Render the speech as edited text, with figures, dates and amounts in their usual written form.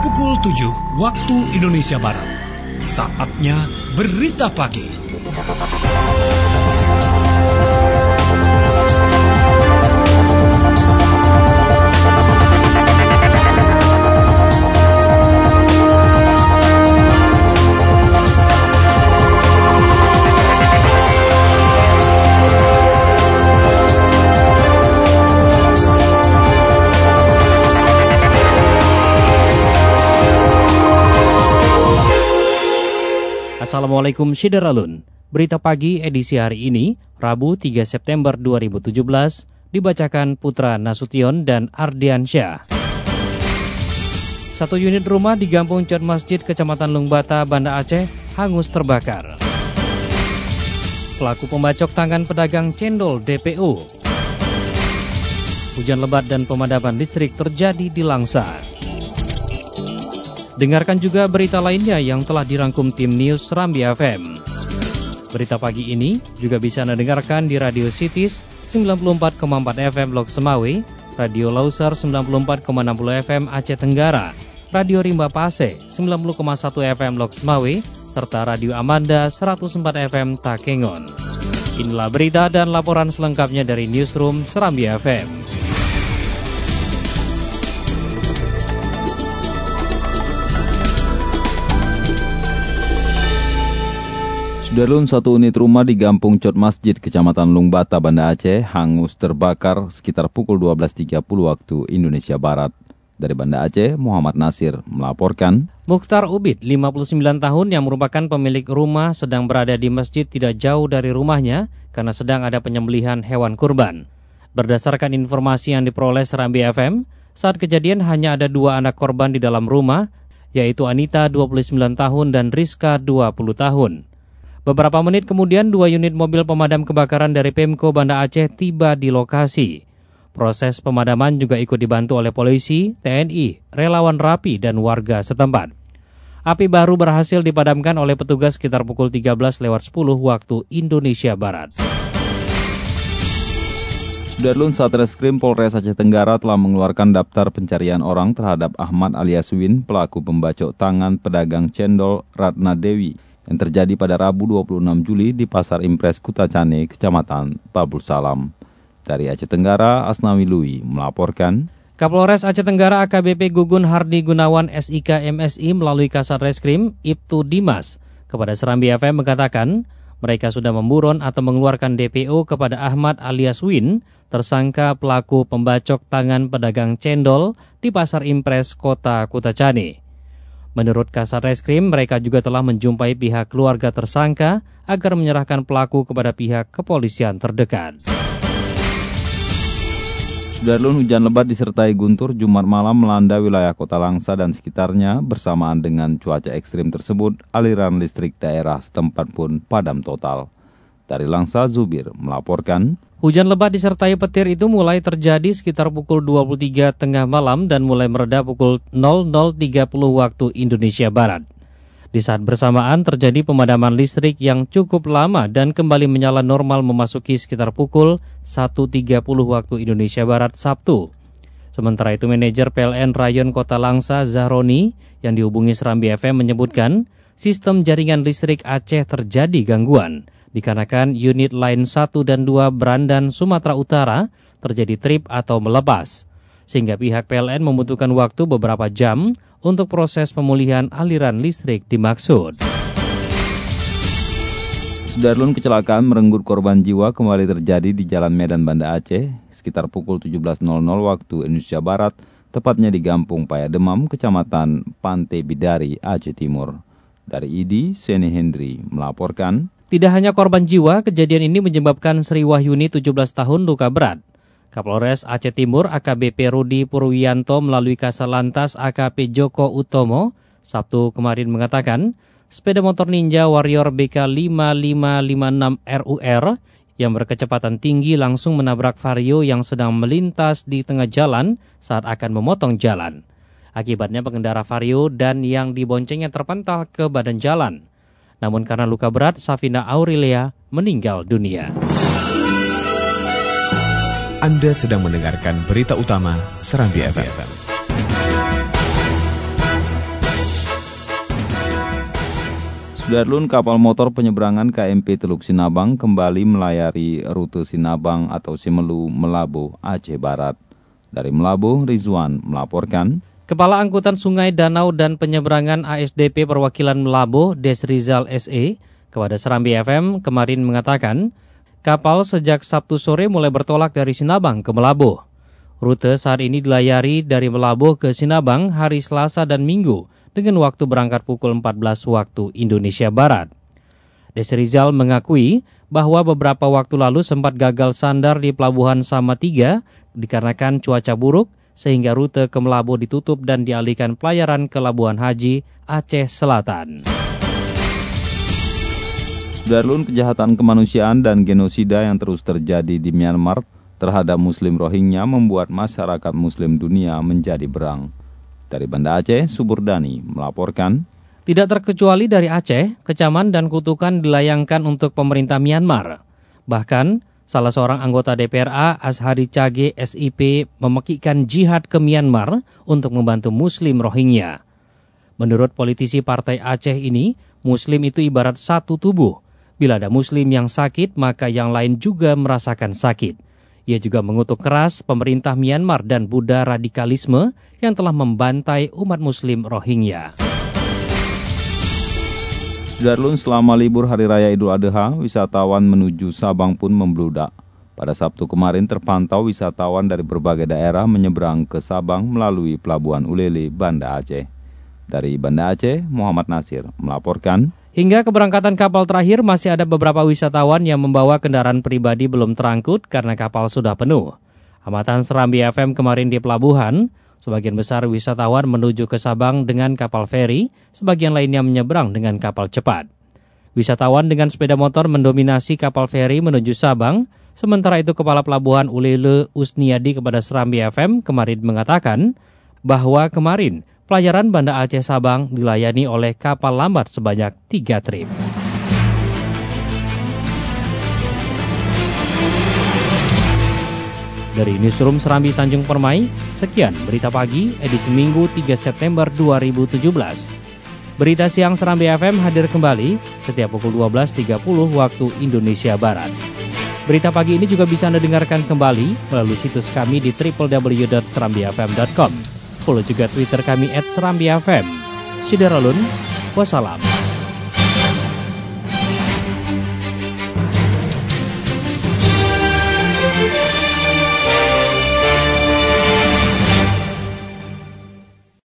pukul 7 waktu Indonesia Barat. Saatnya Berita Pagi. Assalamualaikum Syederalun. Berita pagi edisi hari ini, Rabu 3 September 2017, dibacakan Putra Nasution dan Ardiansyah. Satu unit rumah di Gampung Cot Masjid, Kecamatan Lungbata, Banda Aceh, hangus terbakar. Pelaku pembacok tangan pedagang cendol DPO. Hujan lebat dan pemadaman listrik terjadi di Langsa. Dengarkan juga berita lainnya yang telah dirangkum tim News Serambi FM. Berita pagi ini juga bisa Anda dengarkan di Radio Cities 94,4 FM Lok Semawe, Radio Lauser 94,60 FM Aceh Tenggara, Radio Rimba Pase 90,1 FM Lok Semawe, serta Radio Amanda 104 FM Takengon. Inilah berita dan laporan selengkapnya dari Newsroom Serambi FM. Sudarlun, satu unit rumah di Gampung Cot Masjid, Kecamatan Lungbata, Banda Aceh, hangus terbakar sekitar pukul 12.30 waktu Indonesia Barat. Dari Banda Aceh, Muhammad Nasir melaporkan. Mukhtar Ubid, 59 tahun yang merupakan pemilik rumah, sedang berada di masjid tidak jauh dari rumahnya karena sedang ada penyembelihan hewan kurban. Berdasarkan informasi yang diperoleh Serambi FM, saat kejadian hanya ada dua anak korban di dalam rumah, yaitu Anita 29 tahun dan Rizka 20 tahun. Beberapa menit kemudian, dua unit mobil pemadam kebakaran dari Pemko Banda Aceh tiba di lokasi. Proses pemadaman juga ikut dibantu oleh polisi, TNI, relawan RAPI, dan warga setempat. Api baru berhasil dipadamkan oleh petugas sekitar pukul 13.10 waktu Indonesia Barat. Sudarlun, Satreskrim Polres Aceh Tenggara telah mengeluarkan daftar pencarian orang terhadap Ahmad alias Win, pelaku pembacok tangan pedagang cendol Ratna Dewi, yang terjadi pada Rabu 26 Juli di Pasar Impres Kutacane, Kecamatan Babul Salam. Dari Aceh Tenggara, Asnawi Lui melaporkan. Kapolres Aceh Tenggara AKBP Gugun Hardi Gunawan SIK MSI melalui Kasat Reskrim Ibtu Dimas kepada Serambi FM mengatakan mereka sudah memburon atau mengeluarkan DPO kepada Ahmad alias Win, tersangka pelaku pembacok tangan pedagang cendol di Pasar Impres Kota Kutacane. Menurut Kasat Reskrim, mereka juga telah menjumpai pihak keluarga tersangka agar menyerahkan pelaku kepada pihak kepolisian terdekat. Sudarlun, hujan lebat disertai guntur Jumat malam melanda wilayah Kota Langsa dan sekitarnya. Bersamaan dengan cuaca ekstrim tersebut, aliran listrik daerah setempat pun padam total. Dari Langsa, Zubir melaporkan. Hujan lebat disertai petir itu mulai terjadi sekitar pukul 23 tengah malam dan mulai mereda pukul 00.30 waktu Indonesia Barat. Di saat bersamaan terjadi pemadaman listrik yang cukup lama dan kembali menyala normal memasuki sekitar pukul 1.30 waktu Indonesia Barat Sabtu. Sementara itu manajer PLN Rayon Kota Langsa Zahroni yang dihubungi Serambi FM menyebutkan sistem jaringan listrik Aceh terjadi gangguan dikarenakan unit line 1 dan 2 Brandan Sumatera Utara terjadi trip atau melepas, sehingga pihak PLN membutuhkan waktu beberapa jam untuk proses pemulihan aliran listrik dimaksud. Sudarlun, kecelakaan merenggut korban jiwa kembali terjadi di Jalan Medan Banda Aceh sekitar pukul 17.00 waktu Indonesia Barat, tepatnya di Gampung Payademam, Kecamatan Pantai Bidari, Aceh Timur. Dari ID, Seni Hendri melaporkan. Tidak hanya korban jiwa, kejadian ini menyebabkan Sri Wahyuni 17 tahun luka berat. Kapolres Aceh Timur AKBP Rudi Purwiyanto melalui Kasalantas AKP Joko Utomo Sabtu kemarin mengatakan sepeda motor Ninja Warrior BK 5556 RUR yang berkecepatan tinggi langsung menabrak Vario yang sedang melintas di tengah jalan saat akan memotong jalan. Akibatnya pengendara Vario dan yang diboncengnya terpental ke badan jalan. Namun karena luka berat, Safina Aurelia meninggal dunia. Anda sedang mendengarkan berita utama Serambi FM. Sudarlun, kapal motor penyeberangan KMP Teluk Sinabang kembali melayari rute Sinabang atau Simelu, Melabuh, Aceh Barat. Dari Melabuh, Rizwan melaporkan. Kepala Angkutan Sungai, Danau, dan Penyeberangan ASDP Perwakilan Melabuh, Desrizal SE, kepada Serambi FM kemarin mengatakan, kapal sejak Sabtu sore mulai bertolak dari Sinabang ke Melabuh. Rute saat ini dilayari dari Melabuh ke Sinabang hari Selasa dan Minggu dengan waktu berangkat pukul 14 waktu Indonesia Barat. Desrizal mengakui bahwa beberapa waktu lalu sempat gagal sandar di Pelabuhan Sama3 dikarenakan cuaca buruk, sehingga rute ke Melabuh ditutup dan dialihkan pelayaran ke Labuan Haji, Aceh Selatan. Sudarlun, kejahatan kemanusiaan dan genosida yang terus terjadi di Myanmar terhadap Muslim Rohingya membuat masyarakat Muslim dunia menjadi berang. Dari Banda Aceh, Suburdani melaporkan. Tidak terkecuali dari Aceh, kecaman dan kutukan dilayangkan untuk pemerintah Myanmar. Bahkan, salah seorang anggota DPRA, Ashari Cage SIP, memekikkan jihad ke Myanmar untuk membantu Muslim Rohingya. Menurut politisi partai Aceh ini, Muslim itu ibarat satu tubuh. Bila ada Muslim yang sakit, maka yang lain juga merasakan sakit. Ia juga mengutuk keras pemerintah Myanmar dan Buddha radikalisme yang telah membantai umat Muslim Rohingya. Sudarlun, selama libur Hari Raya Idul Adha, wisatawan menuju Sabang pun membludak. Pada Sabtu kemarin terpantau wisatawan dari berbagai daerah menyeberang ke Sabang melalui Pelabuhan Ulele, Banda Aceh. Dari Banda Aceh, Muhammad Nasir melaporkan. Hingga keberangkatan kapal terakhir masih ada beberapa wisatawan yang membawa kendaraan pribadi belum terangkut karena kapal sudah penuh. Amatan Serambi FM kemarin di pelabuhan, sebagian besar wisatawan menuju ke Sabang dengan kapal feri, sebagian lainnya menyeberang dengan kapal cepat. Wisatawan dengan sepeda motor mendominasi kapal feri menuju Sabang, sementara itu Kepala Pelabuhan Ulele Usniadi kepada Serambi FM kemarin mengatakan bahwa kemarin pelayaran Banda Aceh Sabang dilayani oleh kapal lambat sebanyak 3 trip. Dari Newsroom Serambi Tanjung Permai, sekian Berita Pagi edisi Minggu 3 September 2017. Berita Siang Serambi FM hadir kembali setiap pukul 12.30 waktu Indonesia Barat. Berita pagi ini juga bisa Anda dengarkan kembali melalui situs kami di www.serambifm.com. Follow juga Twitter kami @serambifm. Syederalun, wassalam.